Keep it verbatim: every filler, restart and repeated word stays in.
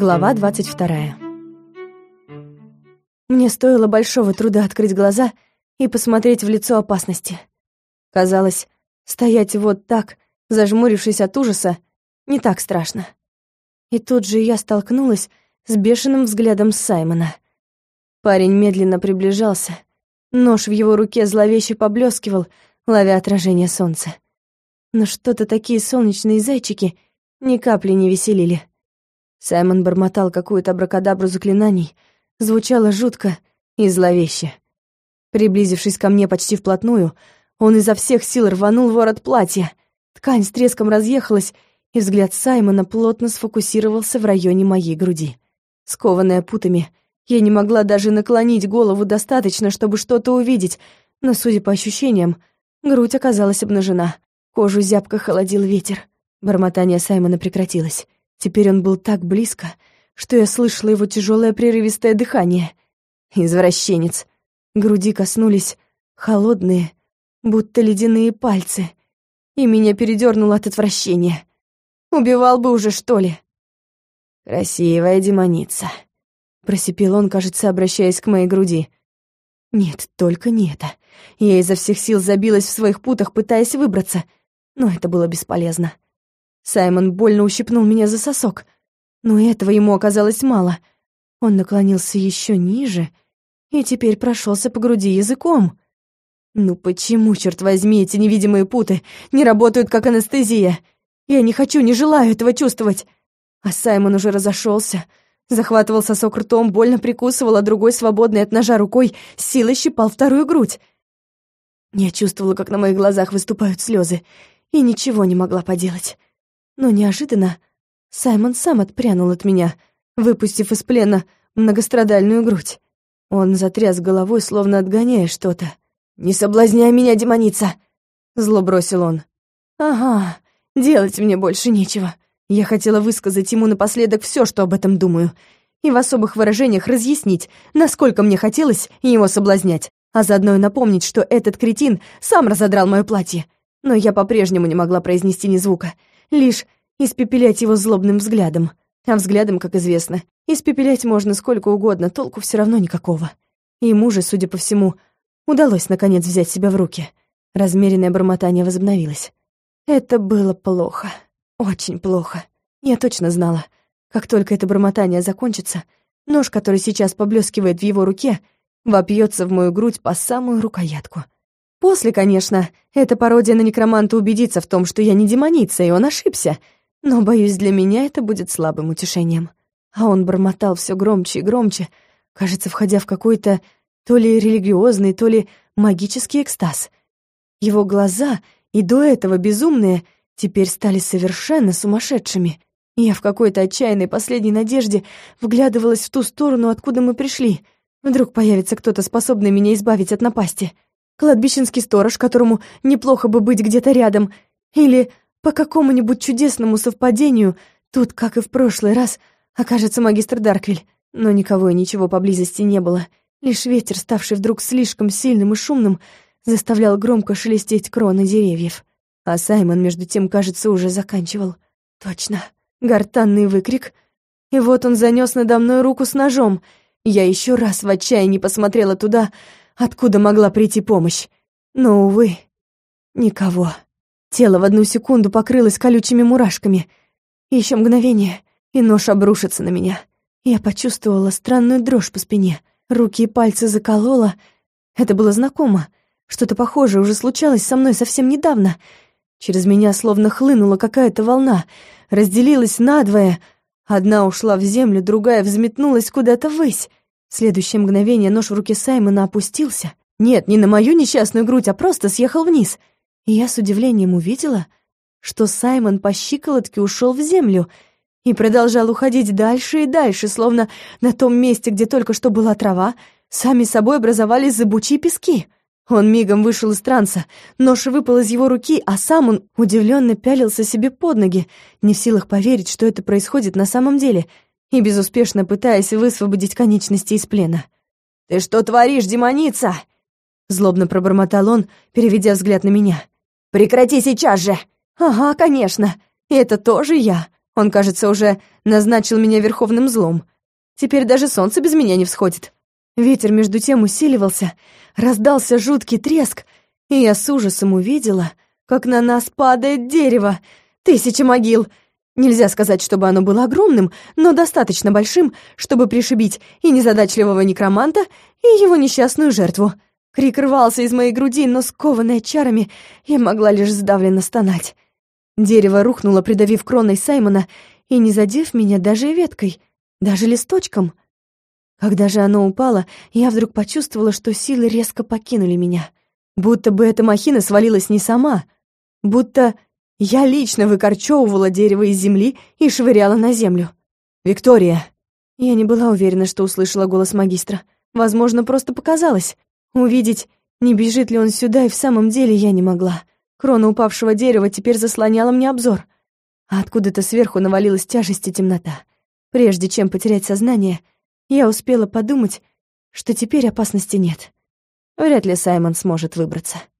Глава двадцать вторая. Мне стоило большого труда открыть глаза и посмотреть в лицо опасности. Казалось, стоять вот так, зажмурившись от ужаса, не так страшно. И тут же я столкнулась с бешеным взглядом Саймона. Парень медленно приближался. Нож в его руке зловеще поблескивал, ловя отражение солнца. Но что-то такие солнечные зайчики ни капли не веселили. Саймон бормотал какую-то абракадабру заклинаний, звучало жутко и зловеще. Приблизившись ко мне почти вплотную, он изо всех сил рванул ворот платья. Ткань с треском разъехалась, и взгляд Саймона плотно сфокусировался в районе моей груди. Скованная путами, я не могла даже наклонить голову достаточно, чтобы что-то увидеть, но, судя по ощущениям, грудь оказалась обнажена. Кожу зябко холодил ветер. Бормотание Саймона прекратилось. Теперь он был так близко, что я слышала его тяжелое прерывистое дыхание. Извращенец. Груди коснулись холодные, будто ледяные пальцы, и меня передёрнуло от отвращения. Убивал бы уже, что ли? «Красивая демоница», — просипел он, кажется, обращаясь к моей груди. Нет, только не это. Я изо всех сил забилась в своих путах, пытаясь выбраться, но это было бесполезно. Саймон больно ущипнул меня за сосок, но этого ему оказалось мало. Он наклонился еще ниже и теперь прошелся по груди языком. Ну почему, черт возьми, эти невидимые путы не работают как анестезия? Я не хочу, не желаю этого чувствовать. А Саймон уже разошелся, захватывал сосок ртом, больно прикусывал, а другой, свободной от ножа рукой, с силой щипал вторую грудь. Я чувствовала, как на моих глазах выступают слезы, и ничего не могла поделать. Но неожиданно Саймон сам отпрянул от меня, выпустив из плена многострадальную грудь. Он затряс головой, словно отгоняя что-то. «Не соблазняй меня, демоница!» — зло бросил он. «Ага, делать мне больше нечего». Я хотела высказать ему напоследок все, что об этом думаю, и в особых выражениях разъяснить, насколько мне хотелось его соблазнять, а заодно и напомнить, что этот кретин сам разодрал мое платье. Но я по-прежнему не могла произнести ни звука, лишь испепелять его злобным взглядом. А взглядом, как известно, испепелять можно сколько угодно, толку все равно никакого. Ему же, судя по всему, удалось наконец взять себя в руки. Размеренное бормотание возобновилось. Это было плохо. Очень плохо. Я точно знала, как только это бормотание закончится, нож, который сейчас поблескивает в его руке, вопьется в мою грудь по самую рукоятку. После, конечно, эта пародия на некроманта убедится в том, что я не демоница, и он ошибся, но, боюсь, для меня это будет слабым утешением. А он бормотал все громче и громче, кажется, входя в какой-то то ли религиозный, то ли магический экстаз. Его глаза, и до этого безумные, теперь стали совершенно сумасшедшими. Я в какой-то отчаянной последней надежде вглядывалась в ту сторону, откуда мы пришли. Вдруг появится кто-то, способный меня избавить от напасти. Кладбищенский сторож, которому неплохо бы быть где-то рядом. Или по какому-нибудь чудесному совпадению тут, как и в прошлый раз, окажется магистр Дарквиль. Но никого и ничего поблизости не было. Лишь ветер, ставший вдруг слишком сильным и шумным, заставлял громко шелестеть кроны деревьев. А Саймон, между тем, кажется, уже заканчивал. Точно. Гортанный выкрик. И вот он занёс надо мной руку с ножом. Я еще раз в отчаянии посмотрела туда, откуда могла прийти помощь. Но, увы, никого. Тело в одну секунду покрылось колючими мурашками. Еще мгновение, и нож обрушится на меня. Я почувствовала странную дрожь по спине. Руки и пальцы заколола. Это было знакомо. Что-то похожее уже случалось со мной совсем недавно. Через меня словно хлынула какая-то волна, разделилась надвое. Одна ушла в землю, другая взметнулась куда-то ввысь. В следующее мгновение нож в руке Саймона опустился. Нет, не на мою несчастную грудь, а просто съехал вниз. И я с удивлением увидела, что Саймон по щиколотке ушел в землю и продолжал уходить дальше и дальше, словно на том месте, где только что была трава, сами собой образовались зыбучие пески. Он мигом вышел из транса, нож выпал из его руки, а сам он удивленно пялился себе под ноги, не в силах поверить, что это происходит на самом деле, и безуспешно пытаясь высвободить конечности из плена. «Ты что творишь, демоница?» Злобно пробормотал он, переведя взгляд на меня. «Прекрати сейчас же!» «Ага, конечно, это тоже я!» Он, кажется, уже назначил меня верховным злом. Теперь даже солнце без меня не всходит. Ветер между тем усиливался, раздался жуткий треск, и я с ужасом увидела, как на нас падает дерево. Тысяча могил! Нельзя сказать, чтобы оно было огромным, но достаточно большим, чтобы пришибить и незадачливого некроманта, и его несчастную жертву. Крик рвался из моей груди, но, скованная чарами, я могла лишь сдавленно стонать. Дерево рухнуло, придавив кроной Саймона, и не задев меня даже веткой, даже листочком. Когда же оно упало, я вдруг почувствовала, что силы резко покинули меня. Будто бы эта махина свалилась не сама, будто я лично выкорчевывала дерево из земли и швыряла на землю. «Виктория!» Я не была уверена, что услышала голос магистра. Возможно, просто показалось. Увидеть, не бежит ли он сюда, и в самом деле я не могла. Крона упавшего дерева теперь заслоняла мне обзор. А откуда-то сверху навалилась тяжесть и темнота. Прежде чем потерять сознание, я успела подумать, что теперь опасности нет. Вряд ли Саймон сможет выбраться.